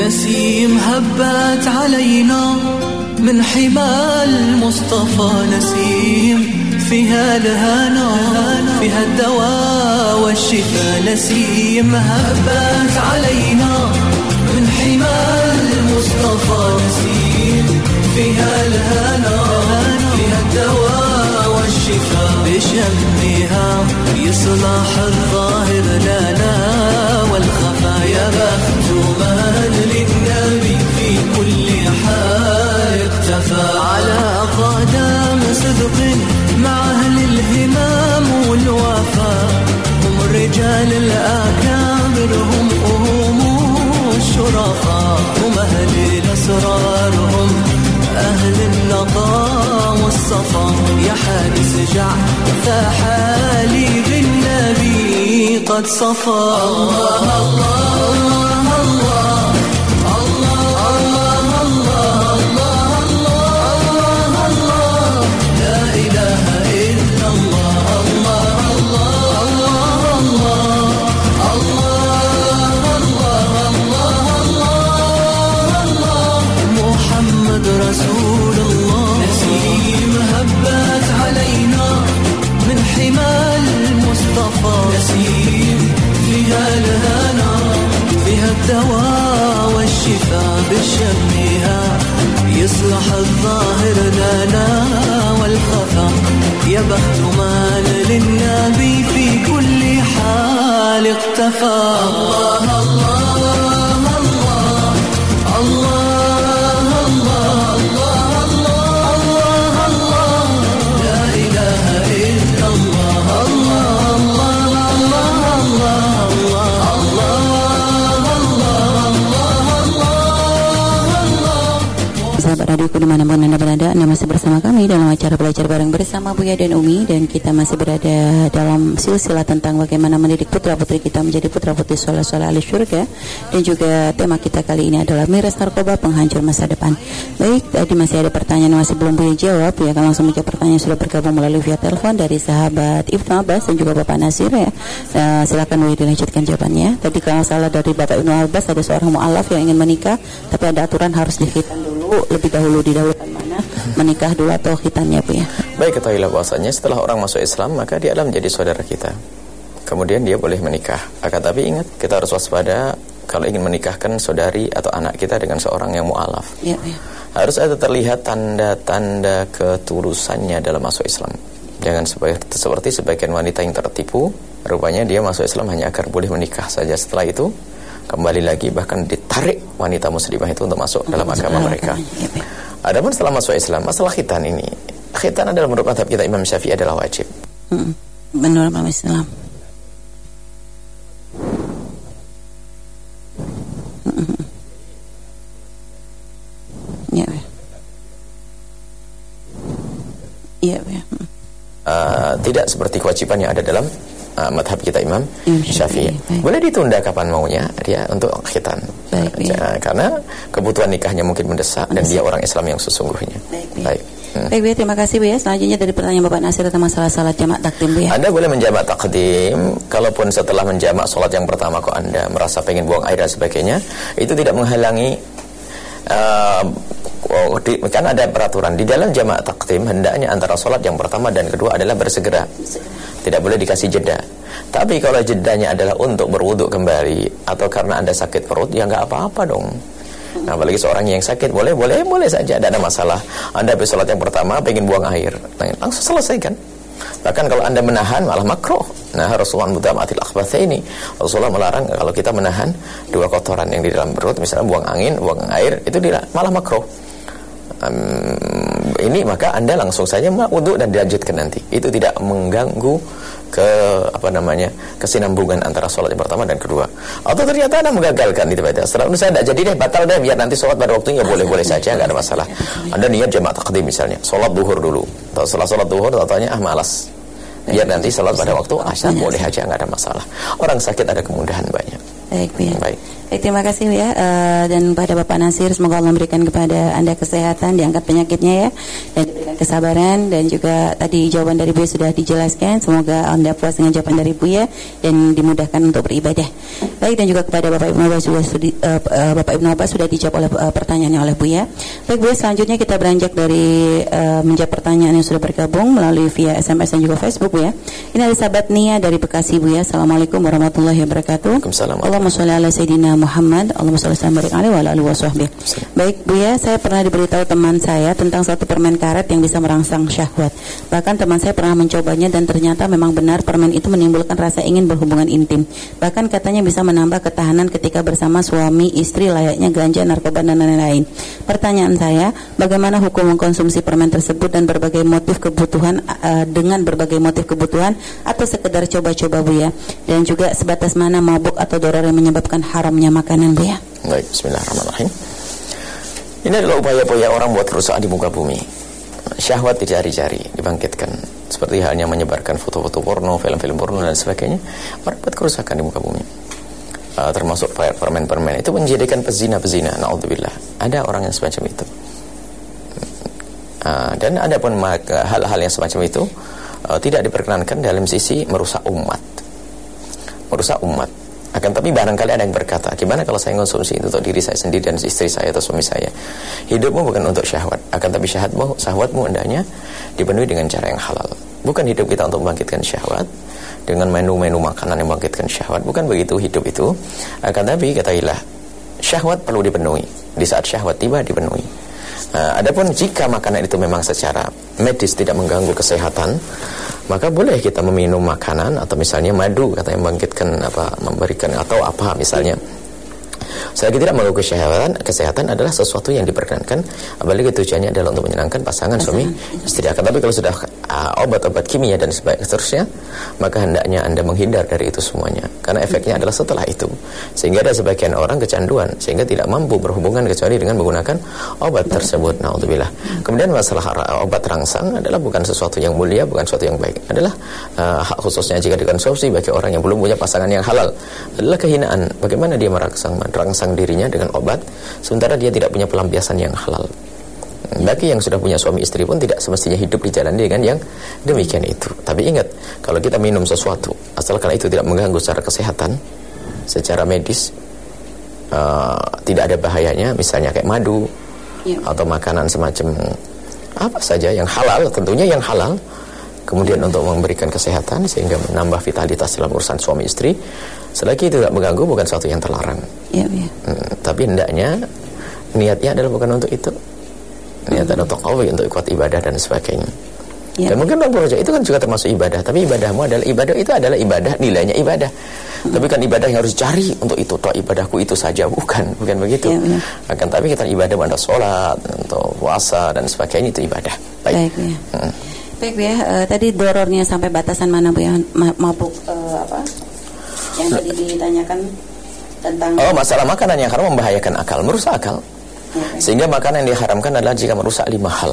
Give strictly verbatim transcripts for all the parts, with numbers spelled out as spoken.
نسيم هبت علينا من حمى المصطفى نسيم فيها الهنا فيها الدواء والشفاء نسيم هبت علينا من حمى المصطفى نسيم فيها الهنا فيها الدواء والشفاء بشمها يصلح الظاهر لنا والخفا يا بخت من للنبي في كل حال اختفى على قدم صدق مع أهل الهمام والوفاء هم الرجال الأكابر هم هم الشرفاء هم أهل الأسرار هم أهل النقاء والصفا يا حارس جعفة حالي بالنبي قد صفى الله الله الله رسول الله نسيم هبت علينا من حمى المصطفى نسيم فيها الهنا فيها الدواء والشفاء بشمها يصلح الظاهر لنا والخفا يا بخت من للنبي في كل حال اقتفى الله الله الله الله Sahabat radioku dimanapun Anda berada, Anda masih bersama kami dalam acara belajar bareng bersama Buya dan Umi, dan kita masih berada dalam silsilah tentang bagaimana mendidik putra putri kita menjadi putra putri soleh-soleh ahli syurga, dan juga tema kita kali ini adalah miras narkoba penghancur masa depan. Baik, tadi masih ada pertanyaan yang masih belum Buya jawab, ya akan langsung menjawab pertanyaan yang sudah bergabung melalui via telepon dari sahabat Ibnu Abbas dan juga Bapak Nasir ya. Uh, silakan Buya dilanjutkan jawabannya. Tadi kalau salah dari Bapak Ibnu Abbas, ada seorang mu'alaf yang ingin menikah tapi ada aturan harus dikhitan dulu, lebih dahulu didahulukan mana menikah dulu atau khitannya Bu ya. Baik, ketahuilah bahwasanya setelah orang masuk Islam maka dia adalah menjadi saudara kita. Kemudian dia boleh menikah. Akan tapi ingat, kita harus waspada kalau ingin menikahkan saudari atau anak kita dengan seorang yang mu'alaf. Ya, ya. Harus ada terlihat tanda-tanda ketulusannya dalam masuk Islam. Jangan seperti, seperti sebagian wanita yang tertipu, rupanya dia masuk Islam hanya agar boleh menikah saja. Setelah itu kembali lagi bahkan ditarik wanita muslimah itu untuk masuk dalam agama mereka. Adapun setelah masuk Islam, masalah khitan ini, khitan adalah menurut mazhab kita Imam Syafi'i adalah wajib. Hmm, menurut Imam Islam. Hmm. Ya, ya, ya. Uh, tidak seperti kewajiban yang ada dalam Uh, madhab kita Imam Syafi'i. Boleh ditunda kapan maunya dia untuk khitan. Baik, uh, ya. Karena kebutuhan nikahnya mungkin mendesak, mendesak dan dia orang Islam yang sesungguhnya. Baik. Baik, hmm. Baik Bu, terima kasih Bu ya. Selanjutnya dari pertanyaan Bapak Nasir tentang masalah salat jamak takdim Bu ya. Anda boleh menjamak takdim, kalaupun setelah menjamak salat yang pertama kok Anda merasa pengen buang air dan sebagainya, itu tidak menghalangi. Uh, oh, di, kan ada peraturan di dalam jamak takdim, hendaknya antara salat yang pertama dan kedua adalah bersegera. Tidak boleh dikasih jeda. Tapi kalau jedanya adalah untuk berwuduk kembali atau karena Anda sakit perut, ya nggak apa-apa dong. Nah, apalagi seorang yang sakit, boleh, boleh, boleh saja, tidak ada masalah. Anda habis sholat yang pertama, pengen buang air, langsung selesaikan. Bahkan kalau Anda menahan, malah makruh. Nah, Rasulullah mudamatil akhbathaini, Rasulullah melarang kalau kita menahan dua kotoran yang di dalam perut, misalnya buang angin, buang air, itu malah makruh. Um, ini maka Anda langsung saja wudhu dan dilanjutkan nanti. Itu tidak mengganggu ke apa namanya kesinambungan antara sholat yang pertama dan kedua. Atau ternyata Anda menggagalkan itu baca. Setelah itu saya tidak jadi deh, batal deh, biar nanti sholat pada waktunya, boleh-boleh saja, nggak ada masalah. Anda niat jamak takdim misalnya, sholat duhur dulu. Atau setelah sholat duhur, katanya ah malas, biar nanti sholat pada waktu asar, boleh aja, nggak ada masalah. Orang sakit ada kemudahan banyak. Baik, baik. Baik. Baik, terima kasih ya, uh, dan pada Bapak Nasir, semoga Allah memberikan kepada Anda kesehatan, diangkat penyakitnya ya, dan diberikan kesabaran, dan juga tadi jawaban dari Buya sudah dijelaskan, semoga Anda puas dengan jawaban dari Buya dan dimudahkan untuk beribadah. Baik, dan juga kepada Bapak Ibnu Abbas sudah studi, uh, uh, Bapak Ibnu Abbas sudah dijawab oleh uh, pertanyaannya oleh Buya. Baik Buya, selanjutnya kita beranjak dari uh, menjawab pertanyaan yang sudah bergabung melalui via S M S dan juga Facebook Buya. Ini ada sahabat Nia dari Bekasi Buya. Assalamualaikum warahmatullahi wabarakatuh. Allahumma sholli ala sayyidina Muhammad, Allahumma sholli alaihi wa ala alihi washabbihi. Baik Buya, saya pernah diberitahu teman saya tentang satu permen karet yang bisa merangsang syahwat. Bahkan teman saya pernah mencobanya dan ternyata memang benar permen itu menimbulkan rasa ingin berhubungan intim. Bahkan katanya bisa menambah ketahanan ketika bersama suami istri layaknya ganja, narkoba dan lain-lain. Pertanyaan saya, bagaimana hukum mengkonsumsi permen tersebut dan berbagai motif kebutuhan uh, dengan berbagai motif kebutuhan atau sekedar coba-coba Buya? Dan juga sebatas mana mabuk atau doror yang menyebabkan haramnya makanan Buya? Baik, bismillahirrahmanirrahim. Ini adalah upaya-upaya orang buat kerusakan di muka bumi. Syahwat dicari-cari, dibangkitkan. Seperti halnya menyebarkan foto-foto porno, film-film porno dan sebagainya, membuat kerusakan di muka bumi. Uh, termasuk permen-permen itu menjadikan pezina-pezina. Na'udzubillah. Ada orang yang semacam itu. Uh, dan ada pun hal-hal yang semacam itu uh, tidak diperkenankan dalam sisi merusak umat. Merusak umat. Akan tapi barangkali ada yang berkata, gimana kalau saya konsumsi itu untuk diri saya sendiri dan istri saya atau suami saya? Hidupmu bukan untuk syahwat, akan tapi syahwatmu, syahwatmu hendaknya dipenuhi dengan cara yang halal. Bukan hidup kita untuk membangkitkan syahwat dengan menu-menu makanan yang membangkitkan syahwat. Bukan begitu hidup itu. Akan tapi katakanlah, syahwat perlu dipenuhi. Di saat syahwat tiba dipenuhi. Nah, adapun jika makanan itu memang secara medis tidak mengganggu kesehatan, maka boleh kita meminum makanan atau misalnya madu, katanya membangkitkan apa, memberikan atau apa misalnya. Selagi tidak mengganggu kesehatan, kesehatan adalah sesuatu yang diperkenankan, apalagi tujuannya adalah untuk menyenangkan pasangan suami istri. Tapi kalau sudah uh, obat-obat kimia dan seterusnya, maka hendaknya Anda menghindar dari itu semuanya, karena efeknya adalah setelah itu. Sehingga ada sebagian orang kecanduan sehingga tidak mampu berhubungan kecuali dengan menggunakan obat tersebut. Naudzubillah. Kemudian masalah obat rangsang adalah bukan sesuatu yang mulia, bukan sesuatu yang baik. Adalah uh, hak khususnya jika dikonsumsi bagi orang yang belum punya pasangan yang halal. Adalah kehinaan. Bagaimana dia merangsang merangsang dirinya dengan obat sementara dia tidak punya pelampiasan yang halal. Bagi yang sudah punya suami istri pun tidak semestinya hidup di jalan dengan yang demikian itu. Tapi ingat, kalau kita minum sesuatu asalkan itu tidak mengganggu secara kesehatan, secara medis, uh, tidak ada bahayanya, misalnya kayak madu ya, atau makanan semacam apa saja yang halal, tentunya yang halal, kemudian untuk memberikan kesehatan sehingga menambah vitalitas dalam urusan suami istri, selagi itu tidak mengganggu, bukan sesuatu yang terlarang ya, ya. Hmm, tapi hendaknya niatnya adalah bukan untuk itu, niatnya untuk qawi, untuk ikut ibadah dan sebagainya ya. Dan mungkin bang itu kan juga termasuk ibadah, tapi ibadahmu adalah ibadah, itu adalah ibadah, nilainya ibadah. hmm. Tapi kan ibadah yang harus cari untuk itu, toh ibadahku itu saja, bukan bukan begitu ya, ya. Akan tapi kita ibadah pada sholat, untuk puasa dan sebagainya, itu ibadah. Baik, Baik ya. hmm. Baik Bu ya, uh, tadi dorornya sampai batasan mana Bu ya, mabuk uh, apa yang tadi ditanyakan tentang oh masalah makanan yang haram membahayakan akal, merusak akal ya, sehingga makanan yang diharamkan adalah jika merusak lima hal.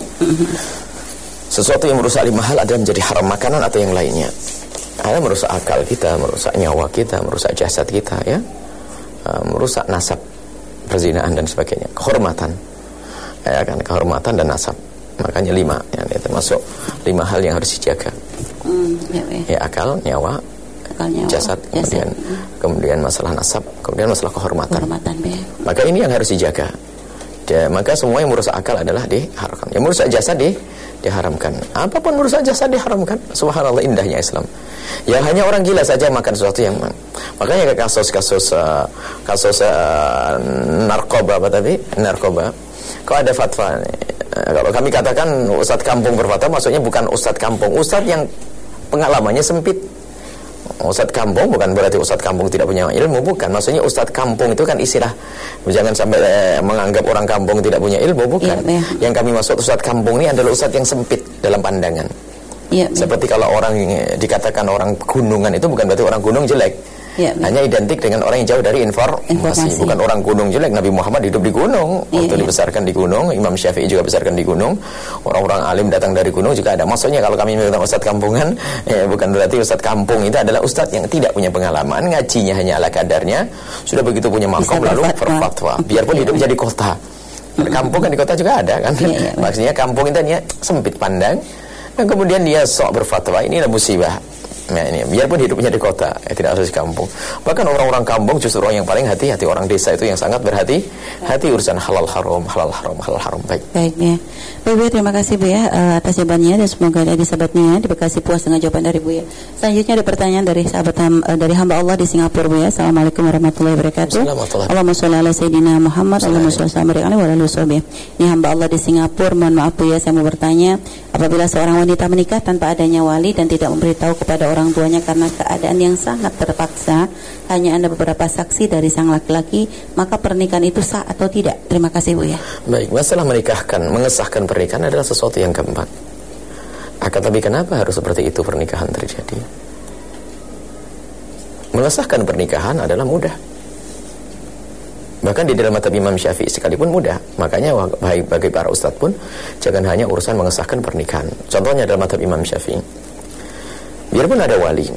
Sesuatu yang merusak lima hal adalah menjadi haram, makanan atau yang lainnya. Ada merusak akal kita, merusak nyawa kita, merusak jasad kita ya, uh, merusak nasab, perzinaan dan sebagainya, kehormatan ya kan, kehormatan dan nasab. Makanya lima ya, termasuk lima hal yang harus dijaga. mm, ya, ya. ya akal, nyawa, akal, nyawa jasad, kemudian jasad. kemudian masalah nasab, kemudian masalah kehormatan, kehormatan maka ini yang harus dijaga. Ya, maka semua yang merusak akal adalah diharamkan, yang merusak jasad di, diharamkan. Apapun merusak jasad diharamkan. Subhanallah, indahnya Islam. Yang hanya orang gila saja makan sesuatu yang, makanya kasus-kasus uh, kasus uh, narkoba apa tadi narkoba kok ada fatwa. Kalau kami katakan ustadz kampung berfatwa, maksudnya bukan ustadz kampung, ustadz yang pengalamannya sempit. Ustadz kampung bukan berarti ustadz kampung tidak punya ilmu, bukan. Maksudnya ustadz kampung itu kan istilah, jangan sampai eh, menganggap orang kampung tidak punya ilmu, bukan. Ya, ya. Yang kami maksud ustadz kampung ini adalah ustadz yang sempit dalam pandangan. Ya, ya. Seperti kalau orang dikatakan orang gunungan, itu bukan berarti orang gunung jelek. Ya, hanya identik dengan orang yang jauh dari informasi. Informasi. Bukan orang gunung jelek. Nabi Muhammad hidup di gunung, waktu ya, dibesarkan di gunung. Imam Syafi'i juga besarkan di gunung. Orang-orang alim datang dari gunung juga ada. Maksudnya kalau kami bilang ustadz kampungan, eh, bukan berarti ustadz kampung itu adalah ustadz yang tidak punya pengalaman, ngajinya hanya ala kadarnya, sudah begitu punya makom lalu berfatwa. Biarpun hidup jadi kota. Ada kampung kan di kota juga ada kan. Ya, ya, maksudnya kampung itu hanya sempit pandang, dan kemudian dia sok berfatwa, ini adalah musibah. Nah, ini biarpun hidupnya di kota, ya, tidak harus di kampung. Bahkan orang-orang kampung justru orang yang paling hati-hati. Orang desa itu yang sangat berhati hati urusan halal haram, halal haram, halal haram. Baik. Baik ya. Baik, Bu, terima kasih Bu ya uh, atas jawabannya, dan semoga ada sahabatnya di Bekasi puas dengan jawaban dari Bu ya. Selanjutnya ada pertanyaan dari sahabat uh, dari hamba Allah di Singapura Bu ya. Assalamualaikum warahmatullahi wabarakatuh. Allahumma sholli ala sayyidina Muhammad, Allahumma sholli ala wa ala alihi. Ini hamba Allah di Singapura. Mohon maaf Bu ya, saya mau bertanya, apabila seorang wanita menikah tanpa adanya wali dan tidak memberitahu kepada orang tuanya karena keadaan yang sangat terpaksa, hanya ada beberapa saksi dari sang laki-laki, maka pernikahan itu sah atau tidak? Terima kasih Bu ya. Baik, masalah menikahkan, mengesahkan pernikahan adalah sesuatu yang gampang. Akan tapi kenapa harus seperti itu pernikahan terjadi? Mengesahkan pernikahan adalah mudah. Bahkan di dalam mazhab Imam Syafi'i sekalipun mudah. Makanya baik bagi para ustadz pun jangan hanya urusan mengesahkan pernikahan. Contohnya dalam mazhab Imam Syafi'i, biarpun ada wali,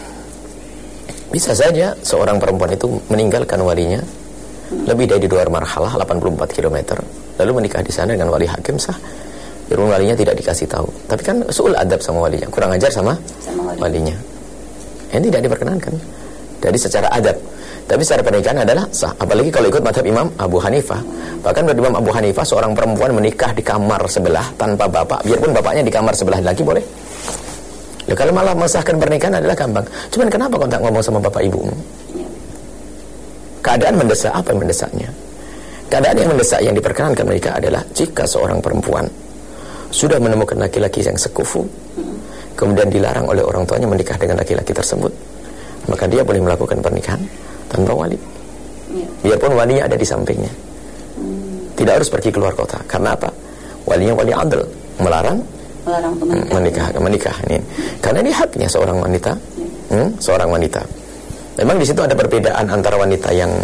bisa saja seorang perempuan itu meninggalkan walinya lebih dari dua marhalah, delapan puluh empat kilometer, lalu menikah di sana dengan wali hakim sah. Biarpun walinya tidak dikasih tahu, tapi kan su'ul adab sama walinya, kurang ajar sama, sama wali. walinya. Ini tidak diperkenankan. Jadi secara adab, tapi secara pernikahan adalah sah. Apalagi kalau ikut mazhab Imam Abu Hanifah. Bahkan menurut Imam Abu Hanifah, seorang perempuan menikah di kamar sebelah tanpa bapak, biarpun bapaknya di kamar sebelah lagi boleh. Loh, kalau malah mengesahkan pernikahan adalah gampang. Cuman kenapa kau tak ngomong sama bapak ibumu? Keadaan mendesak, apa yang mendesaknya? Keadaan yang mendesak yang diperkenankan menikah adalah jika seorang perempuan sudah menemukan laki-laki yang sekufu, kemudian dilarang oleh orang tuanya menikah dengan laki-laki tersebut, maka dia boleh melakukan pernikahan tanpa wali. Biarpun walinya ada di sampingnya. Tidak harus pergi keluar kota. Karena apa? Walinya wali adl, melarang melarang menikah. menikah, menikah ini. Karena ini haknya seorang wanita, hmm, seorang wanita. Memang di situ ada perbedaan antara wanita yang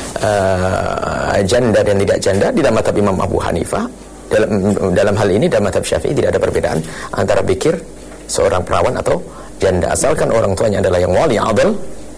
uh, janda dan tidak janda di dalam mazhab Imam Abu Hanifah. Dalam dalam hal ini dalam mazhab Syafi'i tidak ada perbedaan antara bikir, seorang perawan atau janda, asalkan orang tuanya adalah yang wali adl,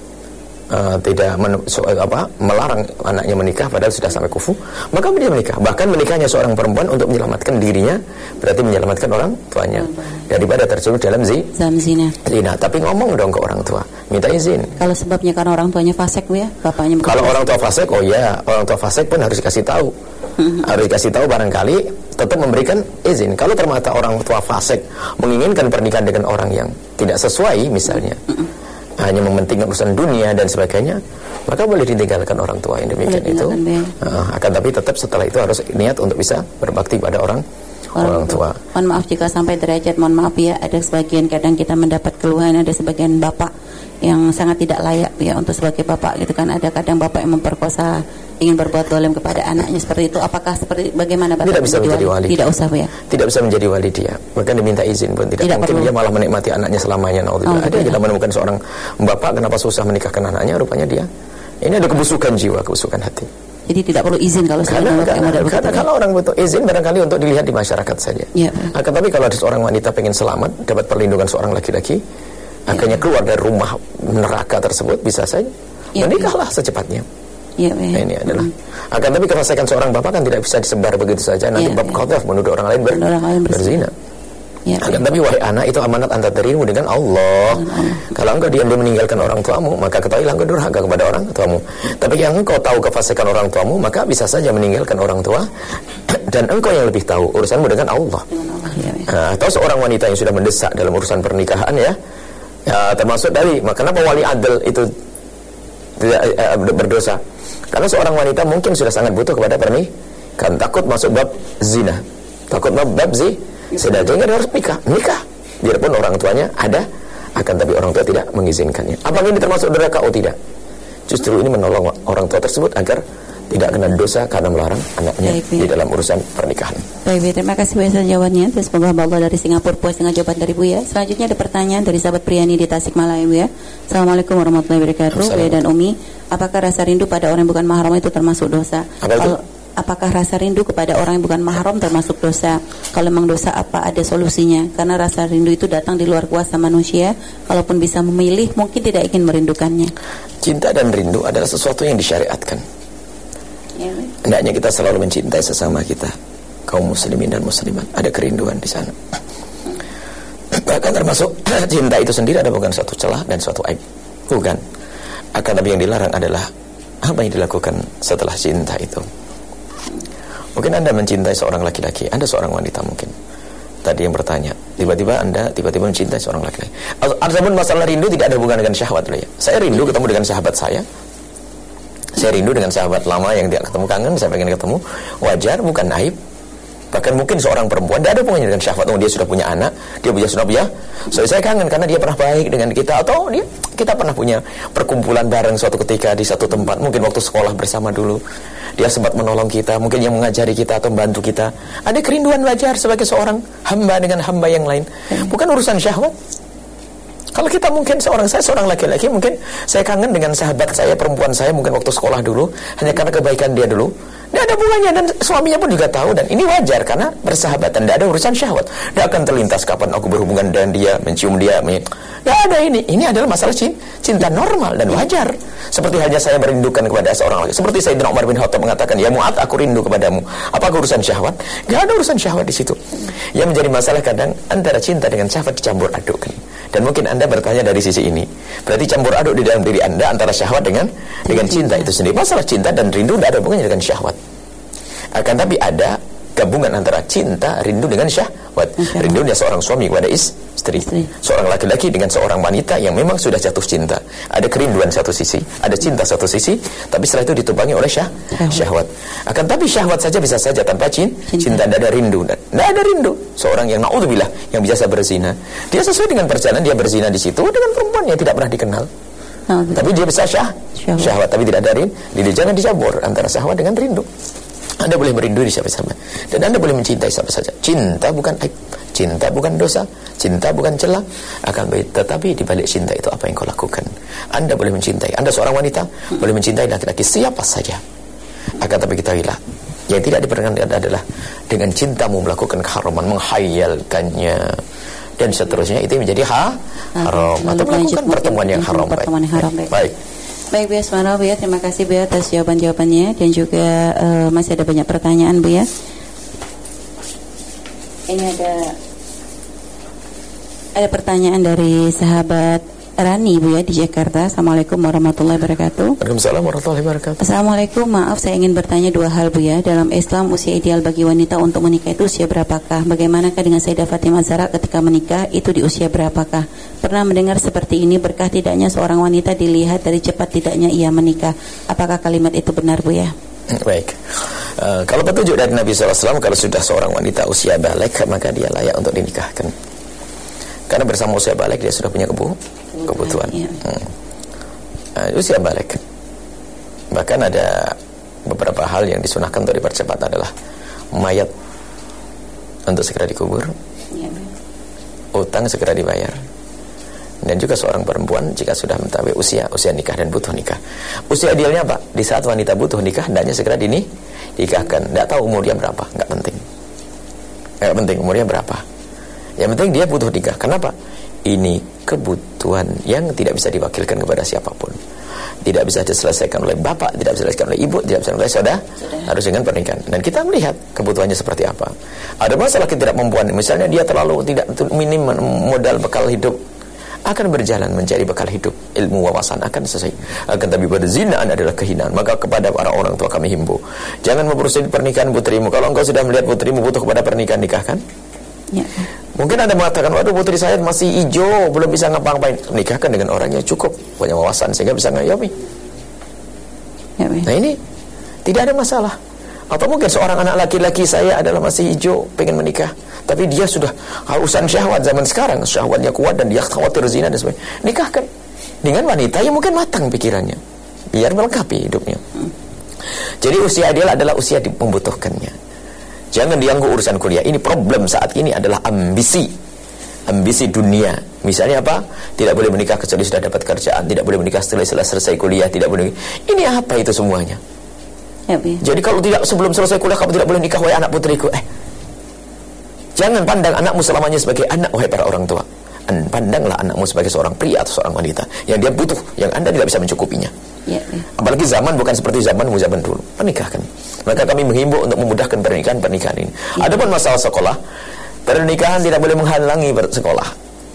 uh, tidak men, so, apa, melarang anaknya menikah padahal sudah sampai kufu, maka dia menikah. Bahkan menikahnya seorang perempuan untuk menyelamatkan dirinya, berarti menyelamatkan orang tuanya daripada terjerumus dalam zi, zina. Zina. Tapi ngomong dong ke orang tua, minta izin. Kalau sebabnya karena orang tuanya fasik Bu ya, bapaknya. Kalau orang tua fasik, oh ya, orang tua fasik pun harus dikasih tahu. Harus dikasih tahu, barangkali tetap memberikan izin. Kalau ternyata orang tua fasik menginginkan pernikahan dengan orang yang tidak sesuai, misalnya hanya mementingkan urusan dunia dan sebagainya, maka boleh ditinggalkan orang tua yang demikian itu. Uh, akan tapi tetap setelah itu harus niat untuk bisa berbakti pada orang orang, orang tua. Mohon maaf jika sampai derajat, mohon maaf ya, ada sebagian kadang kita mendapat keluhan, ada sebagian bapak yang sangat tidak layak ya untuk sebagai bapak gitu kan. Ada kadang bapak yang memperkosa, ingin berbuat dolim kepada anaknya seperti itu. Apakah seperti bagaimana bapak? Tidak bisa menjadi wali. Tidak usah ya. Tidak bisa menjadi wali dia. Bahkan diminta izin pun tidak, tidak mungkin perlu. Dia malah menikmati anaknya selamanya. Oh, ada kita menemukan seorang bapak kenapa susah menikahkan anaknya, rupanya dia ini ada kebusukan jiwa, kebusukan hati. Jadi tidak perlu izin kalau karena, karena, karena, karena kalau orang butuh izin barangkali untuk dilihat di masyarakat saja. Ya, akan tapi kalau ada seorang wanita pengen selamat, dapat perlindungan seorang laki-laki, ya, akhirnya keluar dari rumah neraka tersebut, bisa saja ya, menikahlah ya. secepatnya. Ya, ya. Nah, ini adalah. Hmm. Akan tapi kefasikan seorang bapak kan tidak bisa disebar begitu saja. Nanti ya, bab qadzaf ya. menuduh orang lain ber, orang lain berzina. Ya, akan ya. tapi wahai anak, itu amanat antara dirimu dengan Allah. Allah. Kalau engkau diam diam meninggalkan orang tuamu, maka ketahuilah engkau durhaka kepada orang tuamu. Tapi yang engkau tahu kefasikan orang tuamu, maka bisa saja meninggalkan orang tua, dan engkau yang lebih tahu urusanmu dengan Allah. Dengan Allah ya, ya. Nah, atau seorang wanita yang sudah mendesak dalam urusan pernikahan ya, ya termasuk dari, kenapa wali adl itu tidak eh, berdosa? Karena seorang wanita mungkin sudah sangat butuh kepada pernikahan, takut masuk bab zina, takut bab bab zi sudah, sehingga dia harus nikah, nikah. Biarpun orang tuanya ada, akan tapi orang tua tidak mengizinkannya. Apakah ini termasuk durhaka? Oh tidak. Justru ini menolong orang tua tersebut agar tidak kena dosa karena melarang anaknya Baik, di dalam urusan pernikahan. Baik, terima kasih Bu atas jawabannya. Semoga Allah dari Singapura puas dengan jawaban dari Bu ya. Selanjutnya ada pertanyaan dari sahabat Priyani di Tasikmalaya Bu ya. Assalamualaikum warahmatullahi wabarakatuh. Bu ya dan Umi, apakah rasa rindu pada orang yang bukan mahram itu termasuk dosa? Kalau apakah rasa rindu kepada orang yang bukan mahram termasuk dosa? Kalau memang dosa, apa ada solusinya? Karena rasa rindu itu datang di luar kuasa manusia. Kalaupun bisa memilih, mungkin tidak ingin merindukannya. Cinta dan rindu adalah sesuatu yang disyariatkan. Ya, hendaknya kita selalu mencintai sesama kita, kaum muslimin dan muslimat. Ada kerinduan di sana. Bahkan termasuk cinta itu sendiri ada bukan suatu celah dan suatu aib. Bukan. Akan tapi yang dilarang adalah apa yang dilakukan setelah cinta itu. Mungkin Anda mencintai seorang laki-laki, Anda seorang wanita mungkin. Tadi yang bertanya, tiba-tiba Anda tiba-tiba mencintai seorang laki-laki. Adapun masalah rindu tidak ada hubungan dengan syahwat ya. Saya rindu ketemu dengan sahabat saya. Saya rindu dengan sahabat lama yang tidak ketemu, kangen, saya pengen ketemu. Wajar, bukan aib. Bahkan mungkin seorang perempuan tidak ada hubungannya dengan syahwat. Oh, dia sudah punya anak, dia punya sudah punya. So, saya kangen karena dia pernah baik dengan kita, atau dia kita pernah punya perkumpulan bareng suatu ketika di satu tempat. Mungkin waktu sekolah bersama dulu. Dia sempat menolong kita, mungkin yang mengajari kita atau membantu kita. Ada kerinduan wajar sebagai seorang hamba dengan hamba yang lain. Bukan urusan syahwat. Kalau kita mungkin seorang saya seorang laki-laki, mungkin saya kangen dengan sahabat saya perempuan saya mungkin waktu sekolah dulu, hanya karena kebaikan dia dulu. Tidak ada hubungannya, dan suaminya pun juga tahu, dan ini wajar karena bersahabatan, tidak ada urusan syahwat. Tidak akan terlintas kapan aku berhubungan dengan dia, mencium dia. Tidak ada ini. Ini adalah masalah cinta normal dan wajar. Seperti halnya saya merindukan kepada seorang laki. Seperti Sayyidina Umar bin Khattab mengatakan, ya Mu'ad, aku rindu kepadamu. Apakah urusan syahwat? Tidak ada urusan syahwat di situ. Yang menjadi masalah kadang antara cinta dengan syahwat dicampur adukkan. Dan mungkin Anda bertanya dari sisi ini, berarti campur aduk di dalam diri Anda antara syahwat dengan dengan cinta itu sendiri. Masalah cinta dan rindu tidak ada hubungannya dengan syahwat. Akan tapi ada gabungan antara cinta, rindu dengan syahwat. Rindunya seorang suami kepada istri, seorang laki-laki dengan seorang wanita yang memang sudah jatuh cinta. Ada kerinduan satu sisi, ada cinta satu sisi, tapi setelah itu ditumpangi oleh syah, syahwat. Akan tapi syahwat saja bisa saja tanpa cinta, cinta tidak ada rindu. Tidak ada rindu. Seorang yang na'udzubillah, yang biasa berzina, dia sesuai dengan perjalanan dia berzina di situ dengan perempuan yang tidak pernah dikenal. Oh, tapi dia bisa syah, syahwat. syahwat, tapi tidak ada rindu. Jadi jangan dicampur antara syahwat dengan rindu. Anda boleh merindui siapa-siapa, dan Anda boleh mencintai siapa saja. Cinta bukan aib, cinta bukan dosa, cinta bukan celah. Akan tetapi di balik cinta itu apa yang kau lakukan. Anda boleh mencintai, Anda seorang wanita hmm. boleh mencintai laki-laki siapa saja. Akan tapi ketahuilah, yang tidak diperkenankan adalah dengan cintamu melakukan keharaman, menghayalkannya dan seterusnya, itu menjadi ha, haram atau melakukan pertemuan yang haram. Pertemuan yang haram. Baik. Baik. Baik Bu ya, subhanallah Bu ya, terima kasih Bu ya atas jawaban-jawabannya, dan juga uh, masih ada banyak pertanyaan Bu ya. Ini ada ada pertanyaan dari sahabat Rani Bu ya di Jakarta. Assalamualaikum warahmatullahi wabarakatuh. Waalaikumsalam warahmatullahi wabarakatuh. Assalamualaikum, maaf saya ingin bertanya dua hal Bu ya. Dalam Islam usia ideal bagi wanita untuk menikah itu usia berapakah? Bagaimanakah dengan Sayyidah Fatimah Zahra ketika menikah itu di usia berapakah? Pernah mendengar seperti ini, berkah tidaknya seorang wanita dilihat dari cepat tidaknya ia menikah. Apakah kalimat itu benar Bu ya? Baik. Uh, kalau petunjuk dari Nabi shallallahu alaihi wasallam, kalau sudah seorang wanita usia balik, maka dia layak untuk dinikahkan. Karena bersama usia balik dia sudah punya kebu kebutuhan. Iya. Hmm. Uh, usia balik. Bahkan ada beberapa hal yang disunahkan untuk dipercepat adalah mayat untuk segera dikubur, iya, utang segera dibayar, dan juga seorang perempuan jika sudah mentawi usia usia nikah dan butuh nikah. Usia idealnya apa? Di saat wanita butuh nikah, hendaknya segera dini nikahkan. Tidak tahu umurnya berapa, nggak penting. Nggak penting umurnya berapa. Yang penting dia butuh nikah. Kenapa? Ini kebutuhan yang tidak bisa diwakilkan kepada siapapun. Tidak bisa diselesaikan oleh bapak, tidak bisa diselesaikan oleh ibu, tidak bisa oleh saudara, harus dengan pernikahan. Dan kita melihat kebutuhannya seperti apa. Ada masalah ketidakmampuan, misalnya dia terlalu tidak minim modal bekal hidup, akan berjalan mencari bekal hidup, ilmu wawasan akan selesai. Akan tapi berzinaan adalah kehinaan. Maka kepada para orang tua kami himbau, jangan mempersulit pernikahan putrimu. Kalau engkau sudah melihat putrimu butuh kepada pernikahan, nikahkan. Ya. Mungkin Anda mengatakan, waduh putri saya masih hijau, belum bisa ngapa-ngapain. Nikahkan dengan orang yang cukup punya wawasan sehingga bisa ngayomi. Ya, nah ini tidak ada masalah. Atau mungkin seorang anak laki-laki saya adalah masih hijau, pengen menikah, tapi dia sudah hausan syahwat zaman sekarang, syahwatnya kuat dan dia khawatir zina dan sebagainya. Nikahkan dengan wanita yang mungkin matang pikirannya, biar melengkapi hidupnya. Jadi usia ideal adalah usia membutuhkannya. Jangan diganggu urusan kuliah. Ini problem saat ini adalah ambisi. Ambisi dunia. Misalnya apa? Tidak boleh menikah kecuali sudah dapat kerjaan, tidak boleh menikah setelah selesai kuliah, tidak boleh. Ini apa itu semuanya? Ya, ya. Jadi kalau tidak sebelum selesai kuliah kamu tidak boleh nikah, wahai anak putriku. Eh, jangan pandang anakmu selamanya sebagai anak, wahai para orang tua. Pandanglah anakmu sebagai seorang pria atau seorang wanita yang dia butuh, yang Anda tidak bisa mencukupinya. Ya, ya. Apalagi zaman bukan seperti zamanmu zaman dulu. Menikahkan. Maka kami menghimbau untuk memudahkan pernikahan-pernikahan ini. Ya. Adapun masalah sekolah, pernikahan tidak boleh menghalangi bersekolah.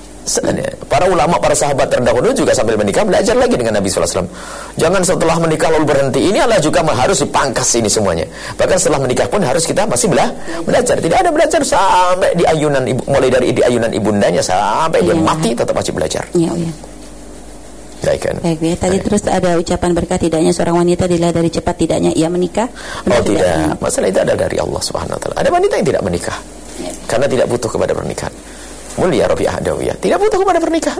Para ulama, para sahabat terdahulu juga sambil menikah belajar lagi dengan Nabi sallallahu alaihi wasallam. Jangan setelah menikah lalu berhenti. Ini adalah juga harus dipangkas ini semuanya. Bahkan setelah menikah pun harus kita masih bela belajar. Tidak ada belajar sampai di ayunan ibu, mulai dari di ayunan ibundanya sampai ya. Dia mati tetap masih belajar. Iya, iya. Baik kan? Baik, ya. Tadi Baik. Terus ada ucapan berkah tidaknya seorang wanita dilihat dari cepat tidaknya ia menikah. Oh tidak, tidak. Masalah itu ada dari Allah Subhanahu wa taala. Ada wanita yang tidak menikah ya. Karena tidak butuh kepada pernikahan. Mulia Rabi'ah Adawiyah tidak butuh kepada pernikahan.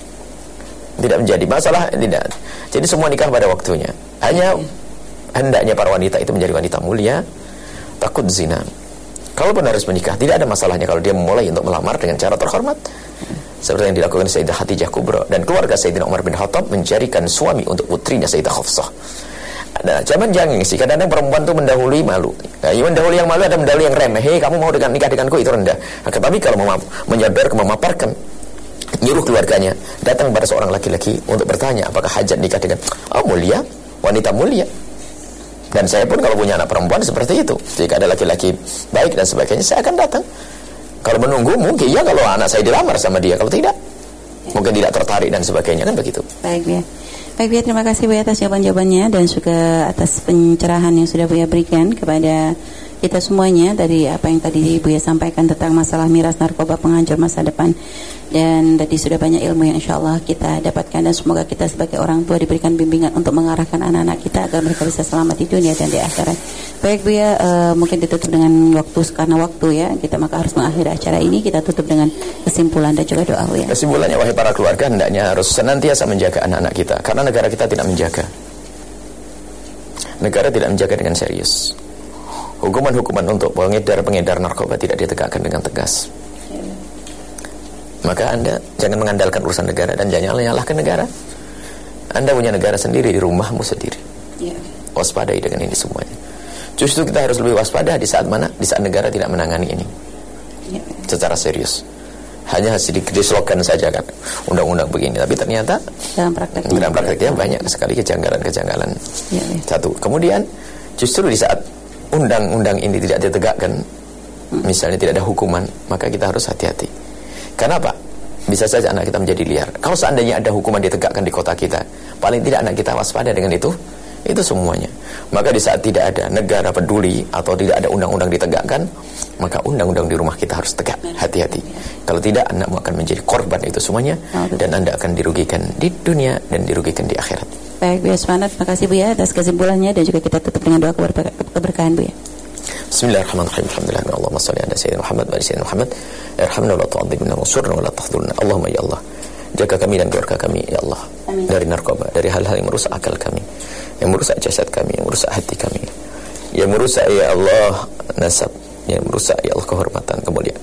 Tidak menjadi masalah, tidak. Jadi semua nikah pada waktunya. Hanya ya. Hendaknya para wanita itu menjadi wanita mulia, takut zina. Kalaupun harus menikah, tidak ada masalahnya kalau dia memulai untuk melamar dengan cara terhormat. Seperti yang dilakukan Sayyidah Khadijah Kubra dan keluarga Sayyidina Umar bin Khattab mencarikan suami untuk putrinya Sayyidah Hafsah. Nah, zaman jangan sih, kadang-kadang perempuan itu mendahului malu. Nah, yang mendahului yang malu ada mendahului yang remeh. Hei, kamu mau dengan nikah denganku, itu rendah. Nah, tetapi kalau mau menyodor, memaparkan, nyuruh keluarganya datang kepada seorang laki-laki untuk bertanya apakah hajat nikah dengan oh mulia, wanita mulia. Dan saya pun kalau punya anak perempuan seperti itu. Jika ada laki-laki baik dan sebagainya, saya akan datang. Kalau menunggu mungkin ya kalau anak saya dilamar sama dia, kalau tidak mungkin tidak tertarik dan sebagainya, kan begitu. Baik ya. Baik Buya, terima kasih Buya atas jawaban-jawabannya dan juga atas pencerahan yang sudah Buya berikan kepada kita semuanya dari apa yang tadi Buya sampaikan tentang masalah miras narkoba penghancur masa depan. Dan tadi sudah banyak ilmu yang insya Allah kita dapatkan dan semoga kita sebagai orang tua diberikan bimbingan untuk mengarahkan anak-anak kita agar mereka bisa selamat di dunia dan di akhirat. Baik Buya, uh, mungkin ditutup dengan waktu karena waktu ya, kita maka harus mengakhiri acara ini. Kita tutup dengan kesimpulan dan juga doa Buya. Kesimpulannya, wahai para keluarga, hendaknya harus senantiasa menjaga anak-anak kita karena negara kita tidak menjaga. Negara tidak menjaga dengan serius. Hukuman-hukuman untuk pengedar-pengedar narkoba tidak ditegakkan dengan tegas. Maka Anda jangan mengandalkan urusan negara dan jangan nyalahkan negara. Anda punya negara sendiri di rumahmu sendiri. Yeah. Waspadai dengan ini semuanya. Justru kita harus lebih waspada di saat mana? Di saat negara tidak menangani ini yeah. secara serius. Hanya sedikit dislogan saja kan undang-undang begini, tapi ternyata dalam prakteknya, dalam prakteknya banyak sekali kejanggalan-kejanggalan. Yeah, yeah. Satu. Kemudian justru di saat undang-undang ini tidak ditegakkan, hmm. misalnya tidak ada hukuman, maka kita harus hati-hati. Kenapa? Bisa saja anak kita menjadi liar. Kalau seandainya ada hukuman ditegakkan di kota kita, paling tidak anak kita waspada dengan itu. Itu semuanya. Maka di saat tidak ada negara peduli atau tidak ada undang-undang ditegakkan, maka undang-undang di rumah kita harus tegak. Hati-hati. Kalau tidak, anakmu akan menjadi korban itu semuanya, dan Anda akan dirugikan di dunia dan dirugikan di akhirat. Baik, Buya Subhanahu, terima kasih Buya atas kesimpulannya dan juga kita tutup dengan doa keberkahan Buya. Bismillahirrahmanirrahim. Alhamdulillah. Allahumma shalli ala sayyidina Muhammad wa ala sayyidina Muhammad. Irhamna wa la tu'adzibna wansurna wa la tahdhurna. Allahumma ya Allah, jaga kami dan keluarga kami ya Allah. Amin. Dari narkoba, dari hal-hal yang merusak akal kami, yang merusak jasad kami, yang merusak hati kami, yang merusak ya Allah nasab, yang merusak ya Allah kehormatan, kemuliaan.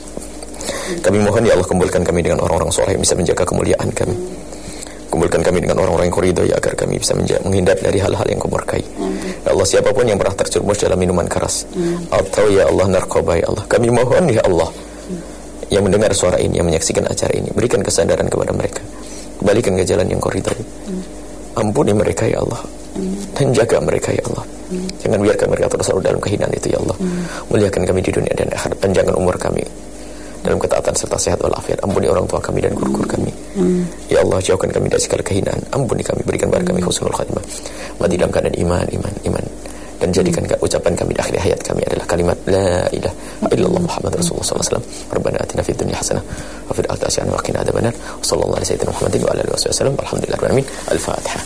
Kami mohon ya Allah, kumpulkan kami dengan orang-orang soleh yang bisa menjaga kemuliaan kami. Kumpulkan kami dengan orang-orang yang Kau ridhai agar kami bisa menja- menghindar dari hal-hal yang Kau murkai. Ya Allah, siapapun yang pernah terjerumus dalam minuman keras hmm. atau ya Allah narkoba ya Allah, kami mohon ya Allah hmm. yang mendengar suara ini, yang menyaksikan acara ini, berikan kesadaran kepada mereka, kembalikan ke jalan yang Kau ridhai. hmm. Ampuni mereka ya Allah, hmm. dan jaga mereka ya Allah. hmm. Jangan biarkan mereka terus selalu dalam kehinaan itu ya Allah. hmm. Muliakan kami di dunia dan akhirat, panjangkan umur kami dalam ketaatan serta sehat walafiat. Ampuni orang tua kami dan guru-guru kami. hmm. Ya Allah, jauhkan kami dari segala kehinaan. Ampuni kami, berikan kepada kami husnul khatimah, mati dalam keadaan iman, iman, iman. Dan jadikan hmm. ucapan kami di akhir hayat kami adalah kalimat la ilaha illallah Muhammad Rasulullah sallallahu alaihi wasallam. Rabbana atina fid dunya hasanah wa fil akhirati hasanah wa qina adzabannar. Sallallahu alaihi sayyidina Muhammadin wa ala alihi wasallam. Alhamdulillahirabbil alamin. Al-Fatihah.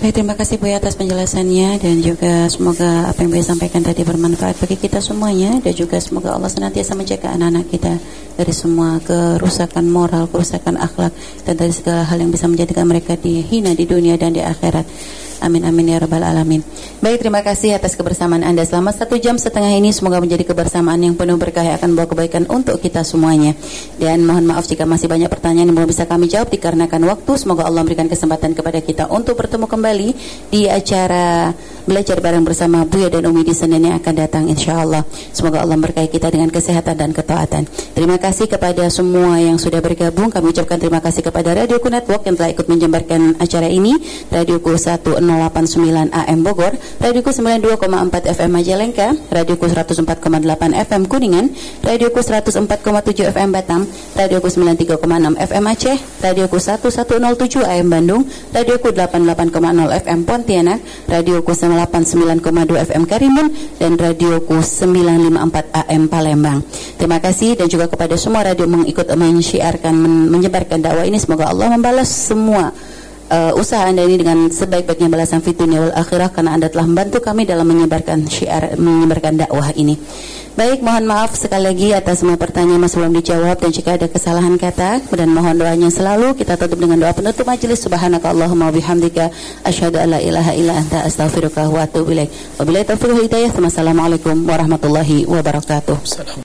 Baik, terima kasih Bu atas penjelasannya, dan juga semoga apa yang Buya sampaikan tadi bermanfaat bagi kita semuanya, dan juga semoga Allah senantiasa menjaga anak-anak kita dari semua kerusakan moral, kerusakan akhlak, dan dari segala hal yang bisa menjadikan mereka dihina di dunia dan di akhirat. Amin amin ya rabbal alamin. Baik, terima kasih atas kebersamaan Anda selama satu jam setengah ini. Semoga menjadi kebersamaan yang penuh berkah yang akan membawa kebaikan untuk kita semuanya. Dan mohon maaf jika masih banyak pertanyaan yang belum bisa kami jawab dikarenakan waktu. Semoga Allah memberikan kesempatan kepada kita untuk bertemu kembali di acara belajar bareng bersama Buya dan Umi di Senin yang akan datang, insya Allah. Semoga Allah berkahi kita dengan kesehatan dan ketaatan. Terima kasih kepada semua yang sudah bergabung. Kami ucapkan terima kasih kepada Radioku Network yang telah ikut menjembarkan acara ini. Radioku seratus delapan puluh sembilan A M Bogor, Radioku sembilan puluh dua koma empat F M Majalengka, Radioku seratus empat koma delapan F M Kuningan, Radioku seratus empat koma tujuh F M Batam, Radioku sembilan puluh tiga koma enam F M Aceh, Radioku seribu seratus tujuh A M Bandung, Radioku delapan puluh delapan koma nol F M Pontianak, Radioku delapan puluh sembilan koma dua F M Karimun, dan Radioku sembilan ratus lima puluh empat A M Palembang. Terima kasih, dan juga kepada semua radio yang ikut mensyiarkan, men- menyebarkan dakwah ini. Semoga Allah membalas semua Uh, usaha Anda ini dengan sebaik-baiknya balasan fid dunya wal akhirah, karena Anda telah membantu kami dalam menyebarkan syiar, menyebarkan dakwah ini. Baik, mohon maaf sekali lagi atas semua pertanyaan masih belum dijawab, dan jika ada kesalahan kata, dan mohon doanya selalu. Kita tutup dengan doa penutup majelis. Subhanakallahumma wa bihamdika asyhadu an la ilaha illa anta astaghfiruka wa atubu ilaik. Wabillahi taufiq wal hidayah. Wassalamualaikum warahmatullahi wabarakatuh.